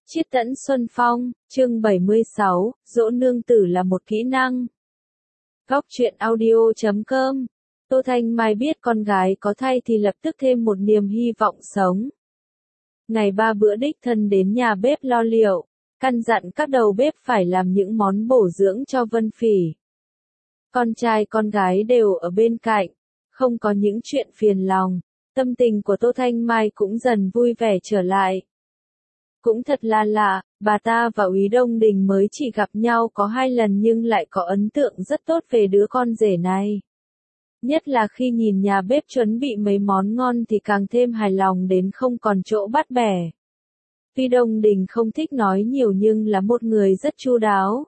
Chiết Tẫn Xuân Phong, chương 76, dỗ nương tử là một kỹ năng. Góc truyện audio.com. Tô Thanh Mai biết con gái có thai thì lập tức thêm một niềm hy vọng sống. Ngày 3 bữa đích thân đến nhà bếp lo liệu, căn dặn các đầu bếp phải làm những món bổ dưỡng cho Vân Phỉ. Con trai con gái đều ở bên cạnh, không có những chuyện phiền lòng, tâm tình của Tô Thanh Mai cũng dần vui vẻ trở lại. Cũng thật là lạ, bà ta và Úy Đông Đình mới chỉ gặp nhau có 2 lần nhưng lại có ấn tượng rất tốt về đứa con rể này. Nhất là khi nhìn nhà bếp chuẩn bị mấy món ngon thì càng thêm hài lòng đến không còn chỗ bắt bẻ. Tuy Đông Đình không thích nói nhiều nhưng là một người rất chu đáo.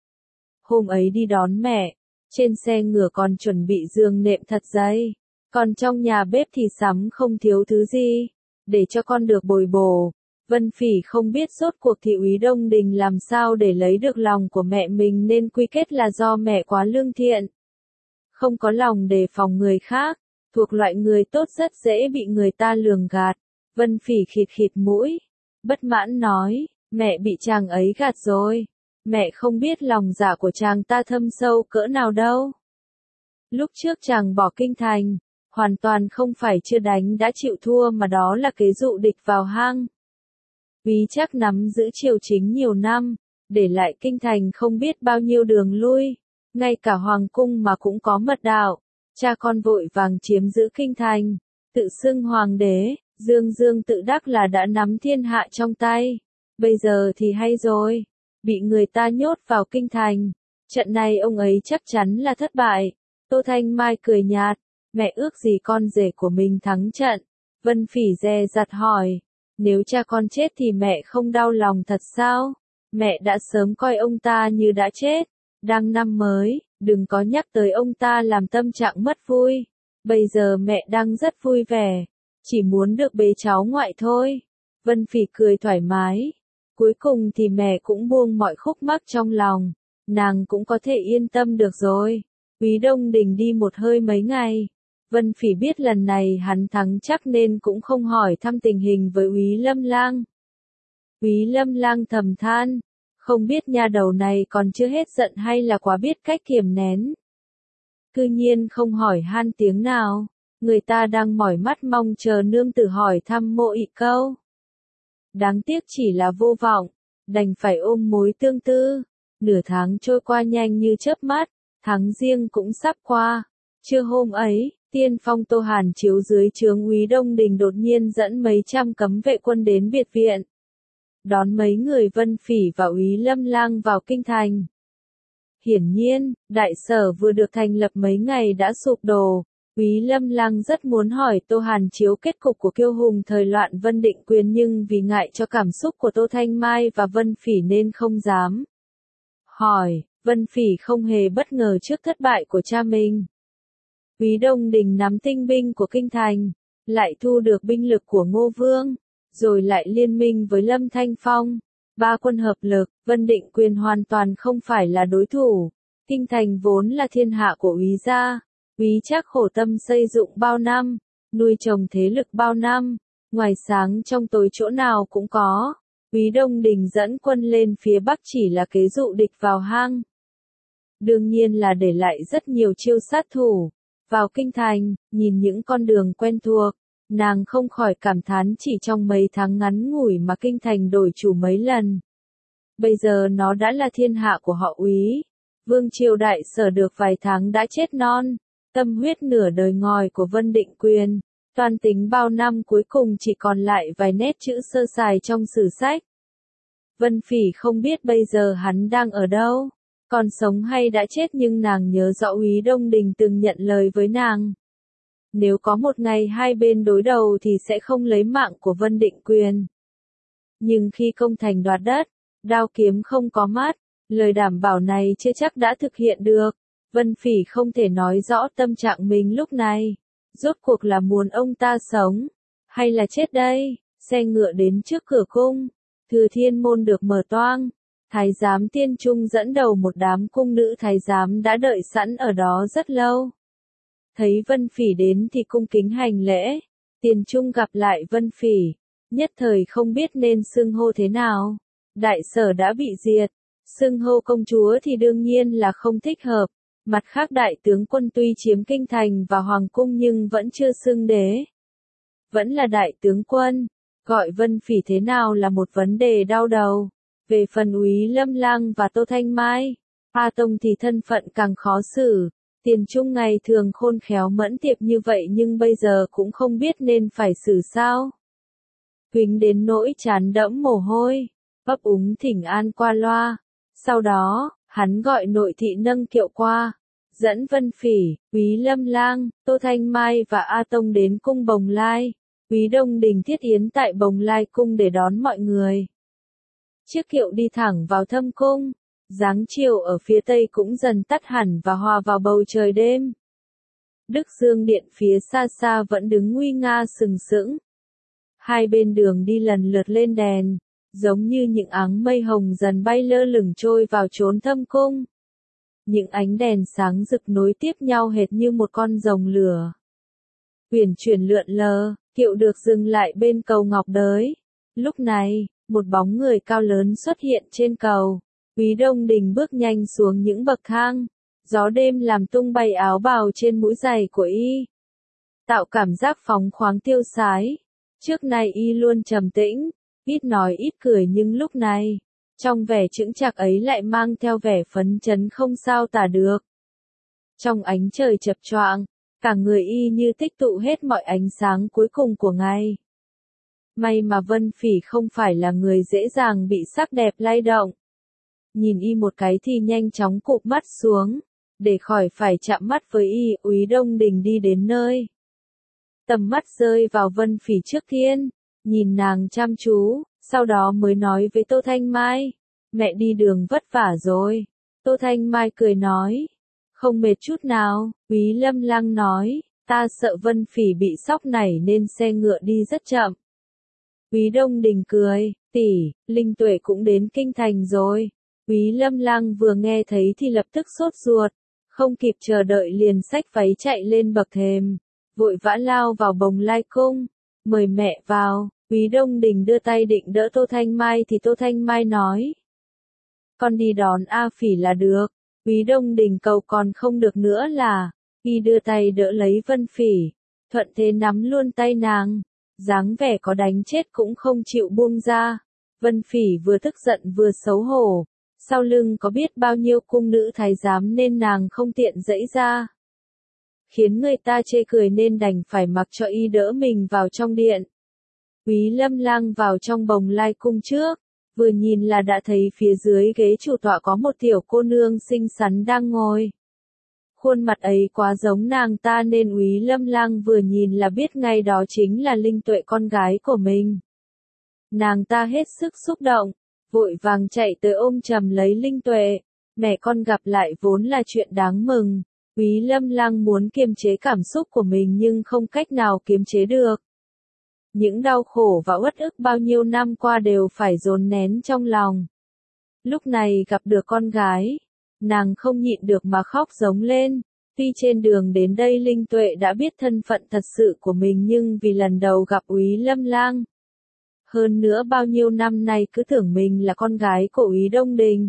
Hôm ấy đi đón mẹ, trên xe ngựa còn chuẩn bị giường nệm thật dày, còn trong nhà bếp thì sắm không thiếu thứ gì, để cho con được bồi bổ. Vân Phỉ không biết rốt cuộc thì Úy Đông Đình làm sao để lấy được lòng của mẹ mình nên quy kết là do mẹ quá lương thiện. Không có lòng đề phòng người khác, thuộc loại người tốt rất dễ bị người ta lường gạt. Vân Phỉ khịt khịt mũi, bất mãn nói, mẹ bị chàng ấy gạt rồi. Mẹ không biết lòng dạ của chàng ta thâm sâu cỡ nào đâu. Lúc trước chàng bỏ kinh thành, hoàn toàn không phải chưa đánh đã chịu thua mà đó là kế dụ địch vào hang. Úy Trác nắm giữ triều chính nhiều năm, để lại kinh thành không biết bao nhiêu đường lui, ngay cả hoàng cung mà cũng có mật đạo, cha con vội vàng chiếm giữ kinh thành, tự xưng hoàng đế, dương tự đắc là đã nắm thiên hạ trong tay. Bây giờ thì hay rồi, bị người ta nhốt vào kinh thành, trận này ông ấy chắc chắn là thất bại. Tô Thanh Mai cười nhạt, mẹ ước gì con rể của mình thắng trận. Vân Phỉ dè dặt hỏi, nếu cha con chết thì mẹ không đau lòng thật sao? Mẹ đã sớm coi ông ta như đã chết. Đang năm mới, đừng có nhắc tới ông ta làm tâm trạng mất vui. Bây giờ mẹ đang rất vui vẻ, chỉ muốn được bế cháu ngoại thôi. Vân Phỉ cười thoải mái. Cuối cùng thì mẹ cũng buông mọi khúc mắc trong lòng, nàng cũng có thể yên tâm được rồi. Úy Đông Đình đi một hơi mấy ngày. Vân Phỉ biết lần này hắn thắng chắc nên cũng không hỏi thăm tình hình với Úy Lâm Lang. Úy Lâm Lang thầm than, không biết nha đầu này còn chưa hết giận hay là quá biết cách kiềm nén. Cư nhiên không hỏi han tiếng nào, người ta đang mỏi mắt mong chờ nương tử hỏi thăm Mộ Ị câu. Đáng tiếc chỉ là vô vọng, đành phải ôm mối tương tư. Nửa tháng trôi qua nhanh như chớp mắt, tháng Giêng cũng sắp qua. Trưa hôm ấy, tiên phong Tô Hàn Chiếu dưới trướng Úy Đông Đình đột nhiên dẫn mấy trăm cấm vệ quân đến biệt viện, đón mấy người Vân Phỉ và Úy Lâm Lang vào kinh thành. Hiển nhiên, đại sở vừa được thành lập mấy ngày đã sụp đổ. Úy Lâm Lang rất muốn hỏi Tô Hàn Chiếu kết cục của kiêu hùng thời loạn Vân Định Quyền nhưng vì ngại cho cảm xúc của Tô Thanh Mai và Vân Phỉ nên không dám hỏi. Vân Phỉ không hề bất ngờ trước thất bại của cha mình. Úy Đông Đình nắm tinh binh của kinh thành, lại thu được binh lực của Ngô Vương, rồi lại liên minh với Lâm Thanh Phong. 3 quân hợp lực, Vân Định Quyền hoàn toàn không phải là đối thủ. Kinh thành vốn là thiên hạ của Úy gia. Úy Trác khổ tâm xây dựng bao năm, nuôi trồng thế lực bao năm, ngoài sáng trong tối chỗ nào cũng có. Úy Đông Đình dẫn quân lên phía Bắc chỉ là kế dụ địch vào hang. Đương nhiên là để lại rất nhiều chiêu sát thủ. Vào kinh thành, nhìn những con đường quen thuộc, nàng không khỏi cảm thán chỉ trong mấy tháng ngắn ngủi mà kinh thành đổi chủ mấy lần. Bây giờ nó đã là thiên hạ của họ Úy. Vương triều đại sở được vài tháng đã chết non. Tâm huyết nửa đời ngòi của Vân Định Quyền, toan tính bao năm cuối cùng chỉ còn lại vài nét chữ sơ sài trong sử sách. Vân Phỉ không biết bây giờ hắn đang ở đâu, còn sống hay đã chết nhưng nàng nhớ rõ Úy Đông Đình từng nhận lời với nàng. Nếu có một ngày hai bên đối đầu thì sẽ không lấy mạng của Vân Định Quyền. Nhưng khi công thành đoạt đất, đao kiếm không có mắt, lời đảm bảo này chưa chắc đã thực hiện được. Vân Phỉ không thể nói rõ tâm trạng mình lúc này. Rốt cuộc là muốn ông ta sống, hay là chết đây? Xe ngựa đến trước cửa cung. Thừa Thiên môn được mở toang. Thái giám Tiên Trung dẫn đầu một đám cung nữ thái giám đã đợi sẵn ở đó rất lâu. Thấy Vân Phỉ đến thì cung kính hành lễ. Tiên Trung gặp lại Vân Phỉ, nhất thời không biết nên xưng hô thế nào. Đại Sở đã bị diệt, xưng hô công chúa thì đương nhiên là không thích hợp. Mặt khác đại tướng quân tuy chiếm kinh thành và hoàng cung nhưng vẫn chưa xưng đế. Vẫn là đại tướng quân, gọi Vân Phỉ thế nào là một vấn đề đau đầu. Về phần Úy Lâm Lang và Tô Thanh Mai, A Tông thì thân phận càng khó xử. Tiền Trung ngày thường khôn khéo mẫn tiệp như vậy nhưng bây giờ cũng không biết nên phải xử sao. Huỳnh đến nỗi chán đẫm mồ hôi, ấp úng thỉnh an qua loa. Sau đó, hắn gọi nội thị nâng kiệu qua, dẫn Vân Phỉ, Úy Lâm Lang, Tô Thanh Mai và A Tông đến cung Bồng Lai. Úy Đông Đình thiết yến tại Bồng Lai cung để đón mọi người. Chiếc kiệu đi thẳng vào thâm cung, dáng chiều ở phía tây cũng dần tắt hẳn và hòa vào bầu trời đêm. Đức Dương Điện phía xa xa vẫn đứng nguy nga sừng sững. Hai bên đường đi lần lượt lên đèn, giống như những áng mây hồng dần bay lơ lửng trôi vào chốn thâm cung. Những ánh đèn sáng rực nối tiếp nhau hệt như một con rồng lửa. Uyển chuyển lượn lờ, kiệu được dừng lại bên cầu ngọc đới. Lúc này, một bóng người cao lớn xuất hiện trên cầu. Úy Đông Đình bước nhanh xuống những bậc thang. Gió đêm làm tung bay áo bào trên mũi giày của y, tạo cảm giác phóng khoáng tiêu sái. Trước nay y luôn trầm tĩnh, ít nói ít cười nhưng lúc này, trong vẻ chững chạc ấy lại mang theo vẻ phấn chấn không sao tả được. Trong ánh trời chập choạng, cả người y như tích tụ hết mọi ánh sáng cuối cùng của ngày. May mà Vân Phỉ không phải là người dễ dàng bị sắc đẹp lay động. Nhìn y một cái thì nhanh chóng cụp mắt xuống, để khỏi phải chạm mắt với y. Úy Đông Đình đi đến nơi. Tầm mắt rơi vào Vân Phỉ trước tiên, nhìn nàng chăm chú, sau đó mới nói với Tô Thanh Mai, mẹ đi đường vất vả rồi. Tô Thanh Mai cười nói, không mệt chút nào. Úy Lâm Lang nói, ta sợ Vân Phỉ bị sóc nảy nên xe ngựa đi rất chậm. Úy Đông Đình cười, tỷ, Linh Tuệ cũng đến kinh thành rồi. Úy Lâm Lang vừa nghe thấy thì lập tức sốt ruột, không kịp chờ đợi liền xách váy chạy lên bậc thềm, vội vã lao vào Bồng Lai cung, mời mẹ vào. Úy Đông Đình đưa tay định đỡ Tô Thanh Mai thì Tô Thanh Mai nói, con đi đón A Phỉ là được. Úy Đông Đình cầu còn không được nữa là, y đưa tay đỡ lấy Vân Phỉ, thuận thế nắm luôn tay nàng, dáng vẻ có đánh chết cũng không chịu buông ra. Vân Phỉ vừa tức giận vừa xấu hổ, sau lưng có biết bao nhiêu cung nữ thái giám nên nàng không tiện dãy ra, khiến người ta chê cười nên đành phải mặc cho y đỡ mình vào trong điện. Úy Lâm Lang vào trong Bồng Lai cung trước, vừa nhìn là đã thấy phía dưới ghế chủ tọa có một tiểu cô nương xinh xắn đang ngồi. Khuôn mặt ấy quá giống nàng ta nên Úy Lâm Lang vừa nhìn là biết ngay đó chính là Linh Tuệ con gái của mình. Nàng ta hết sức xúc động, vội vàng chạy tới ôm chầm lấy Linh Tuệ. Mẹ con gặp lại vốn là chuyện đáng mừng. Úy Lâm Lang muốn kiềm chế cảm xúc của mình nhưng không cách nào kiềm chế được. Những đau khổ và uất ức bao nhiêu năm qua đều phải dồn nén trong lòng. Lúc này gặp được con gái, nàng không nhịn được mà khóc giống lên. Tuy trên đường đến đây Linh Tuệ đã biết thân phận thật sự của mình nhưng vì lần đầu gặp Úy Lâm Lang, hơn nữa bao nhiêu năm nay cứ tưởng mình là con gái của Úy Đông Đình.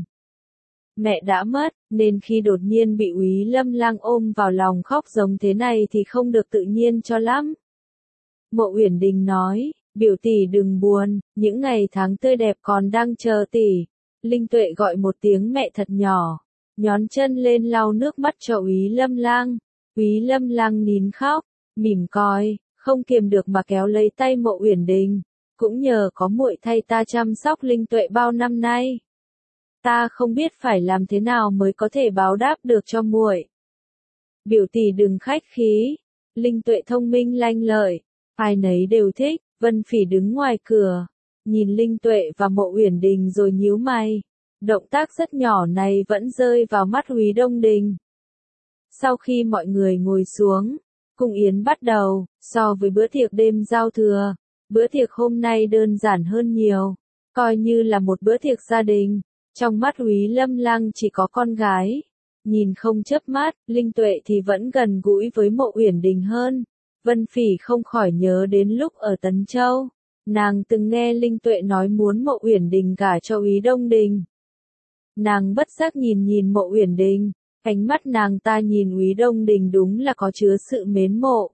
Mẹ đã mất, nên khi đột nhiên bị Úy Lâm Lang ôm vào lòng khóc giống thế này thì không được tự nhiên cho lắm. Mộ Uyển Đình nói, biểu tỷ đừng buồn, những ngày tháng tươi đẹp còn đang chờ tỷ. Linh Tuệ gọi một tiếng mẹ thật nhỏ, nhón chân lên lau nước mắt cho Úy Lâm Lang. Úy Lâm Lang nín khóc, mỉm cười, không kiềm được mà kéo lấy tay Mộ Uyển Đình. Cũng nhờ có muội thay ta chăm sóc Linh Tuệ bao năm nay, ta không biết phải làm thế nào mới có thể báo đáp được cho muội. Biểu tỷ đừng khách khí, Linh Tuệ thông minh lanh lợi, ai nấy đều thích. Vân Phỉ đứng ngoài cửa, nhìn Linh Tuệ và Mộ Uyển Đình rồi nhíu mày. Động tác rất nhỏ này vẫn rơi vào mắt Úy Đông Đình. Sau khi mọi người ngồi xuống, cung yến bắt đầu. So với bữa tiệc đêm giao thừa, bữa tiệc hôm nay đơn giản hơn nhiều, coi như là một bữa tiệc gia đình. Trong mắt Úy Lâm Lang chỉ có con gái, nhìn không chớp mắt. Linh Tuệ thì vẫn gần gũi với Mộ Uyển Đình hơn. Vân Phỉ không khỏi nhớ đến lúc ở Tấn Châu, Nàng từng nghe Linh Tuệ nói muốn Mộ Uyển Đình gả cho Úy Đông Đình. Nàng bất giác nhìn nhìn Mộ Uyển Đình, ánh mắt nàng ta nhìn Úy Đông Đình đúng là có chứa sự mến mộ.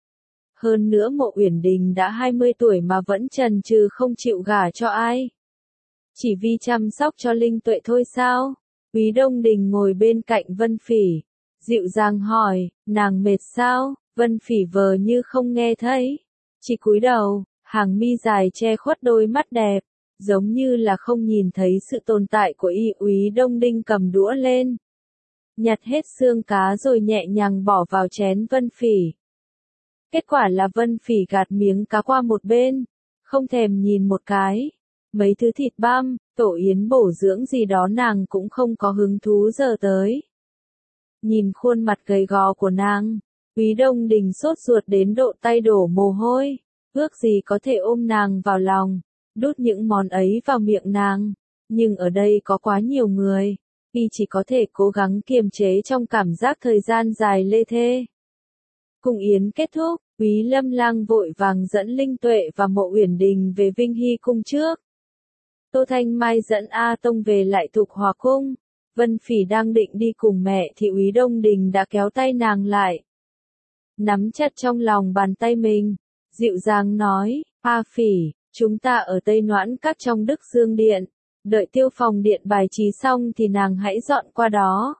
Hơn nữa Mộ Uyển Đình đã 20 tuổi mà vẫn chần chừ không chịu gả cho ai. Chỉ vì chăm sóc cho Linh Tuệ thôi sao? Úy Đông Đình ngồi bên cạnh Vân Phỉ, dịu dàng hỏi, nàng mệt sao? Vân Phỉ vờ như không nghe thấy, chỉ cúi đầu, hàng mi dài che khuất đôi mắt đẹp, giống như là không nhìn thấy sự tồn tại của y. Úy Đông Đình cầm đũa lên, nhặt hết xương cá rồi nhẹ nhàng bỏ vào chén Vân Phỉ. Kết quả là Vân Phỉ gạt miếng cá qua một bên, không thèm nhìn một cái. Mấy thứ thịt băm, tổ yến bổ dưỡng gì đó nàng cũng không có hứng thú giờ tới. Nhìn khuôn mặt gầy gò của nàng, Úy Đông Đình sốt ruột đến độ tay đổ mồ hôi, ước gì có thể ôm nàng vào lòng, đút những món ấy vào miệng nàng. Nhưng ở đây có quá nhiều người, y chỉ có thể cố gắng kiềm chế trong cảm giác thời gian dài lê thê. Cung yến kết thúc, Úy Lâm Lang vội vàng dẫn Linh Tuệ và Mộ Uyển Đình về Vinh Hy cung trước. Tô Thanh Mai dẫn A Tông về lại Thục Hòa cung. Vân Phỉ đang định đi cùng mẹ thì Úy Đông Đình đã kéo tay nàng lại, nắm chặt trong lòng bàn tay mình, dịu dàng nói, A Phỉ, chúng ta ở Tây Noãn Các trong Đức Dương Điện, đợi Tiêu Phòng Điện bài trí xong thì nàng hãy dọn qua đó.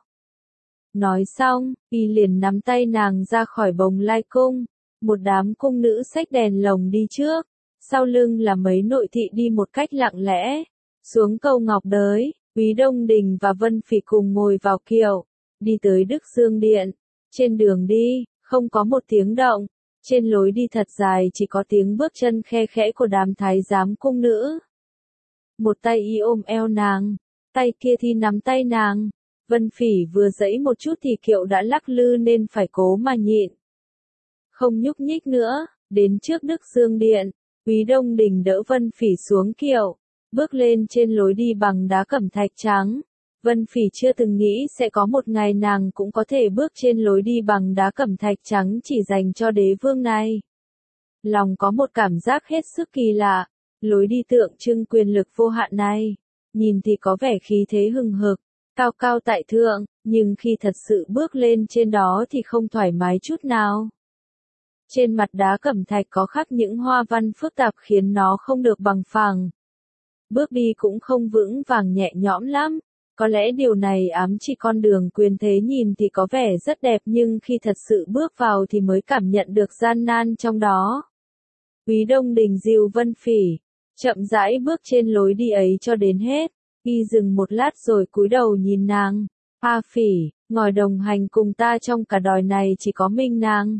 Nói xong, y liền nắm tay nàng ra khỏi Bồng Lai cung, một đám cung nữ xách đèn lồng đi trước, sau lưng là mấy nội thị đi một cách lặng lẽ, xuống cầu Ngọc Đới. Úy Đông Đình và Vân Phỉ cùng ngồi vào kiệu, đi tới Đức Dương Điện. Trên đường đi, không có một tiếng động, trên lối đi thật dài chỉ có tiếng bước chân khe khẽ của đám thái giám cung nữ. Một tay y ôm eo nàng, tay kia thì nắm tay nàng. Vân Phỉ vừa giãy một chút thì kiệu đã lắc lư nên phải cố mà nhịn. Không nhúc nhích nữa, đến trước Đức Dương Điện, Úy Đông Đình đỡ Vân Phỉ xuống kiệu, bước lên trên lối đi bằng đá cẩm thạch trắng. Vân Phỉ chưa từng nghĩ sẽ có một ngày nàng cũng có thể bước trên lối đi bằng đá cẩm thạch trắng chỉ dành cho đế vương này. Lòng có một cảm giác hết sức kỳ lạ, lối đi tượng trưng quyền lực vô hạn này, nhìn thì có vẻ khí thế hừng hực, cao cao tại thượng, nhưng khi thật sự bước lên trên đó thì không thoải mái chút nào. Trên mặt đá cẩm thạch có khắc những hoa văn phức tạp khiến nó không được bằng phẳng. Bước đi cũng không vững vàng nhẹ nhõm lắm, có lẽ điều này ám chỉ con đường quyền thế nhìn thì có vẻ rất đẹp nhưng khi thật sự bước vào thì mới cảm nhận được gian nan trong đó. Úy Đông Đình dìu Vân Phỉ, chậm rãi bước trên lối đi ấy cho đến hết, y dừng một lát rồi cúi đầu nhìn nàng, A Phỉ, ngồi đồng hành cùng ta trong cả đời này chỉ có mình nàng.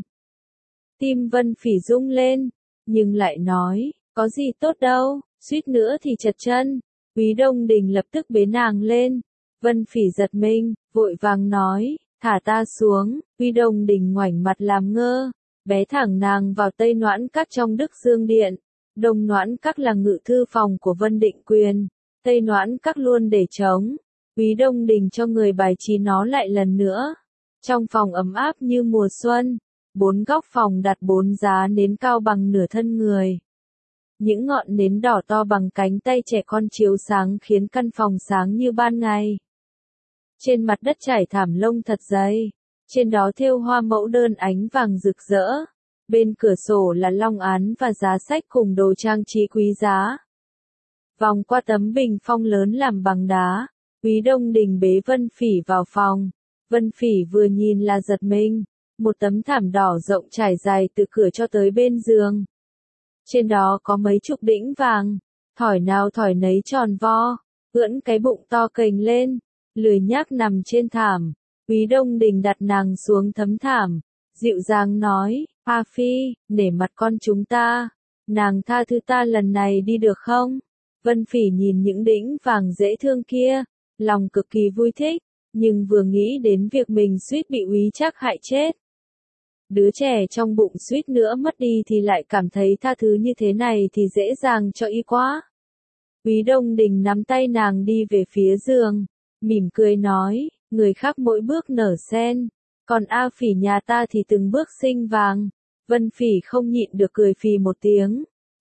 Tim Vân Phỉ rung lên, nhưng lại nói, có gì tốt đâu. Suýt nữa thì trật chân. Úy Đông Đình lập tức bế nàng lên. Vân Phỉ giật mình, vội vàng nói, thả ta xuống. Úy Đông Đình ngoảnh mặt làm ngơ, bé thẳng nàng vào Tây Noãn Các trong Đức Dương Điện. Đông Noãn Các là ngự thư phòng của Vân Định Quyền, Tây Noãn Các luôn để trống. Úy Đông Đình cho người bài trí nó lại lần nữa. Trong phòng ấm áp như mùa xuân, 4 góc phòng đặt 4 giá nến cao bằng nửa thân người. Những ngọn nến đỏ to bằng cánh tay trẻ con chiếu sáng khiến căn phòng sáng như ban ngày. Trên mặt đất trải thảm lông thật dày, trên đó thêu hoa mẫu đơn ánh vàng rực rỡ. Bên cửa sổ là long án và giá sách cùng đồ trang trí quý giá. Vòng qua tấm bình phong lớn làm bằng đá, Úy Đông Đình bế Vân Phỉ vào phòng. Vân Phỉ vừa nhìn là giật mình, một tấm thảm đỏ rộng trải dài từ cửa cho tới bên giường. Trên đó có mấy chục đĩnh vàng, thỏi nào thỏi nấy tròn vo, ưỡn cái bụng to kềnh lên, lười nhác nằm trên thảm. Úy Đông Đình đặt nàng xuống tấm thảm, dịu dàng nói, A Phi, nể mặt con chúng ta, nàng tha thứ ta lần này đi được không? Vân Phỉ nhìn những đĩnh vàng dễ thương kia, lòng cực kỳ vui thích, nhưng vừa nghĩ đến việc mình suýt bị Úy Trác hại chết. Đứa trẻ trong bụng suýt nữa mất đi thì lại cảm thấy tha thứ như thế này thì dễ dàng cho y quá. Úy Đông Đình nắm tay nàng đi về phía giường, mỉm cười nói, người khác mỗi bước nở sen, còn A Phỉ nhà ta thì từng bước sinh vàng. Vân Phỉ không nhịn được cười phì một tiếng,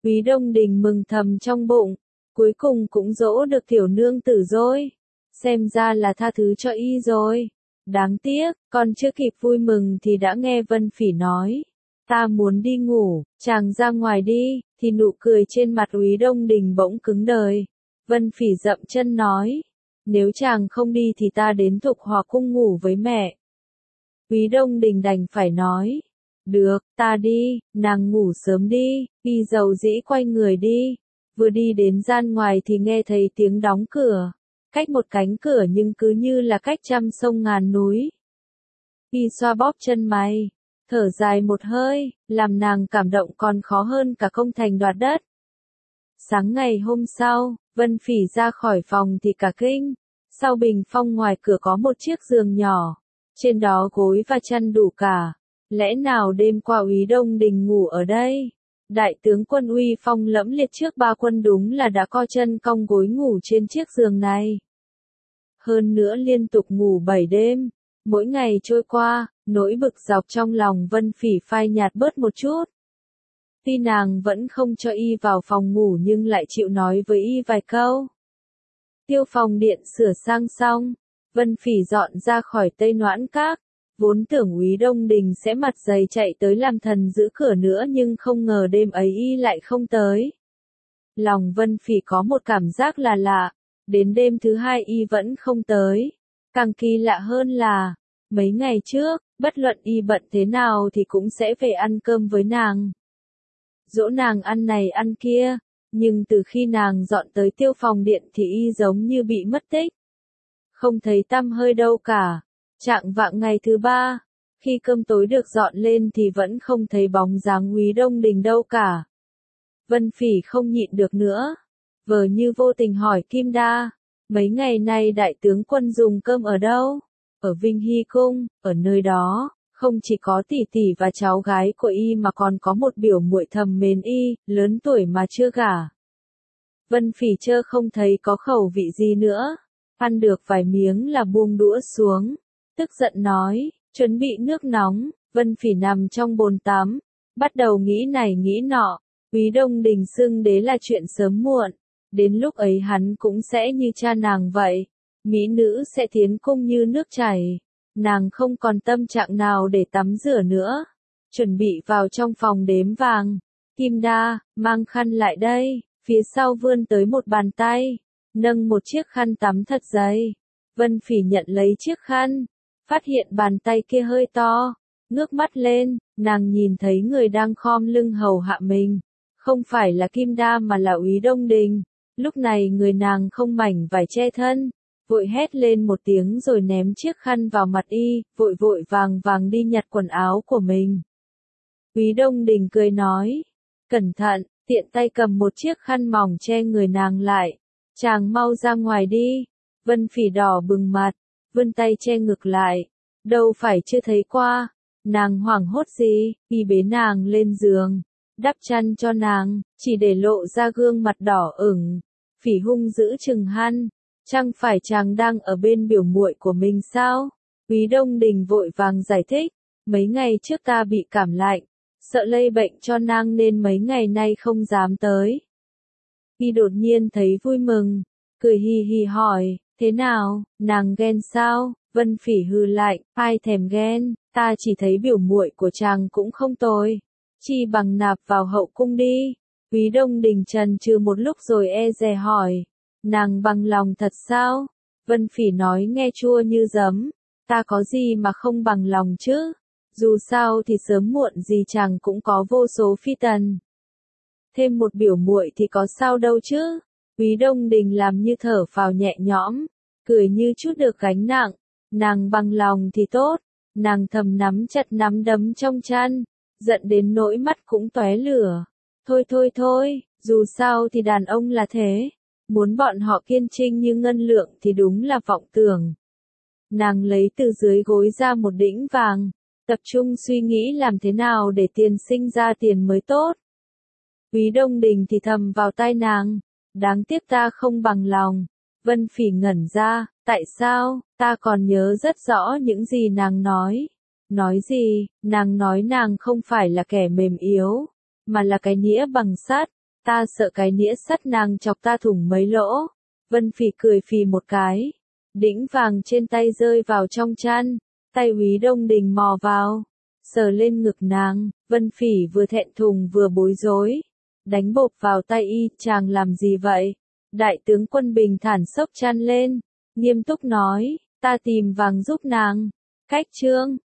Úy Đông Đình mừng thầm trong bụng, cuối cùng cũng dỗ được tiểu nương tử rồi. Xem ra là tha thứ cho y rồi. Đáng tiếc, còn chưa kịp vui mừng thì đã nghe Vân Phỉ nói. Ta muốn đi ngủ, chàng ra ngoài đi, thì nụ cười trên mặt Úy Đông Đình bỗng cứng đờ. Vân Phỉ dậm chân nói. Nếu chàng không đi thì ta đến Thục Hòa cung ngủ với mẹ. Úy Đông Đình đành phải nói. Được, ta đi, nàng ngủ sớm đi, y dầu dĩ quay người đi. Vừa đi đến gian ngoài thì nghe thấy tiếng đóng cửa. Cách một cánh cửa nhưng cứ như là cách trăm sông ngàn núi. Y xoa bóp chân mày, thở dài một hơi, làm nàng cảm động còn khó hơn cả công thành đoạt đất. Sáng ngày hôm sau, Vân Phỉ ra khỏi phòng thì cả kinh. Sau bình phong ngoài cửa có một chiếc giường nhỏ, trên đó gối và chăn đủ cả. Lẽ nào đêm qua Úy Đông Đình ngủ ở đây? Đại tướng quân uy phong lẫm liệt trước ba quân đúng là đã co chân cong gối ngủ trên chiếc giường này. Hơn nữa liên tục ngủ 7 đêm. Mỗi ngày trôi qua, nỗi bực dọc trong lòng Vân Phỉ phai nhạt bớt một chút. Tuy nàng vẫn không cho y vào phòng ngủ nhưng lại chịu nói với y vài câu. Tiêu Phòng điện sửa sang xong, Vân Phỉ dọn ra khỏi Tây Noãn Các. Vốn tưởng Úy Đông Đình sẽ mặt dày chạy tới làm thần giữ cửa nữa nhưng không ngờ đêm ấy y lại không tới. Lòng Vân Phỉ có một cảm giác là lạ, đến đêm thứ hai y vẫn không tới. Càng kỳ lạ hơn là, mấy ngày trước, bất luận y bận thế nào thì cũng sẽ về ăn cơm với nàng. Dỗ nàng ăn này ăn kia, nhưng từ khi nàng dọn tới Tiêu Phòng điện thì y giống như bị mất tích. Không thấy tăm hơi đâu cả. Chạng vạng ngày thứ ba, khi cơm tối được dọn lên thì vẫn không thấy bóng dáng Úy Đông Đình đâu cả. Vân Phỉ không nhịn được nữa, vờ như vô tình hỏi Kim Đa, mấy ngày nay đại tướng quân dùng cơm ở đâu? Ở Vinh Hy Cung, ở nơi đó, không chỉ có tỷ tỷ và cháu gái của y mà còn có một biểu muội thầm mến y, lớn tuổi mà chưa gả. Vân Phỉ chơ không thấy có khẩu vị gì nữa, ăn được vài miếng là buông đũa xuống. Tức giận nói, chuẩn bị nước nóng, Vân Phỉ nằm trong bồn tắm, bắt đầu nghĩ này nghĩ nọ, Úy Đông Đình xưng đế là chuyện sớm muộn, đến lúc ấy hắn cũng sẽ như cha nàng vậy, mỹ nữ sẽ tiến cung như nước chảy, nàng không còn tâm trạng nào để tắm rửa nữa, chuẩn bị vào trong phòng đếm vàng, Kim Đa, mang khăn lại đây, phía sau vươn tới một bàn tay, nâng một chiếc khăn tắm thật dày, Vân Phỉ nhận lấy chiếc khăn. Phát hiện bàn tay kia hơi to, ngước mắt lên, nàng nhìn thấy người đang khom lưng hầu hạ mình. Không phải là Kim Đa mà là Úy Đông Đình. Lúc này người nàng không mảnh vải che thân, vội hét lên một tiếng rồi ném chiếc khăn vào mặt y, vội vội vàng vàng đi nhặt quần áo của mình. Úy Đông Đình cười nói, cẩn thận, tiện tay cầm một chiếc khăn mỏng che người nàng lại. Chàng mau ra ngoài đi. Vân Phỉ đỏ bừng mặt. Vươn tay che ngực lại, đâu phải chưa thấy qua, nàng hoảng hốt gì, y bế nàng lên giường, đắp chăn cho nàng, chỉ để lộ ra gương mặt đỏ ửng, Phỉ hung dữ chừng hắn, chẳng phải chàng đang ở bên biểu muội của mình sao? Úy Đông Đình vội vàng giải thích, mấy ngày trước ta bị cảm lạnh, sợ lây bệnh cho nàng nên mấy ngày nay không dám tới. Y đột nhiên thấy vui mừng, cười hì hì hỏi. Thế nào, nàng ghen sao? Vân Phỉ hừ lạnh, ai thèm ghen, ta chỉ thấy biểu muội của chàng cũng không tồi. Chi bằng nạp vào hậu cung đi. Úy Đông Đình chần chừ một lúc rồi e dè hỏi, nàng bằng lòng thật sao? Vân Phỉ nói nghe chua như giấm, ta có gì mà không bằng lòng chứ? Dù sao thì sớm muộn gì chàng cũng có vô số phi tần. Thêm một biểu muội thì có sao đâu chứ? Úy Đông Đình làm như thở phào nhẹ nhõm, cười như chút được gánh nặng, nàng bằng lòng thì tốt, nàng thầm nắm chặt nắm đấm trong chăn, giận đến nỗi mắt cũng tóe lửa. Thôi thôi thôi, dù sao thì đàn ông là thế, muốn bọn họ kiên trinh như ngân lượng thì đúng là vọng tưởng. Nàng lấy từ dưới gối ra một đĩnh vàng, tập trung suy nghĩ làm thế nào để tiền sinh ra tiền mới tốt. Úy Đông Đình thì thầm vào tai nàng, đáng tiếc ta không bằng lòng. Vân Phỉ ngẩn ra, tại sao, ta còn nhớ rất rõ những gì nàng nói. Nói gì, nàng nói nàng không phải là kẻ mềm yếu, mà là cái nĩa bằng sắt. Ta sợ cái nĩa sắt nàng chọc ta thủng mấy lỗ. Vân Phỉ cười phì một cái. Đĩnh vàng trên tay rơi vào trong chăn. Tay Úy Đông Đình mò vào. Sờ lên ngực nàng. Vân Phỉ vừa thẹn thùng vừa bối rối. Đánh bộp vào tay y, chàng làm gì vậy? Đại tướng Quân bình thản xốc chăn lên. Nghiêm túc nói, ta tìm vàng giúp nàng. Cách chương.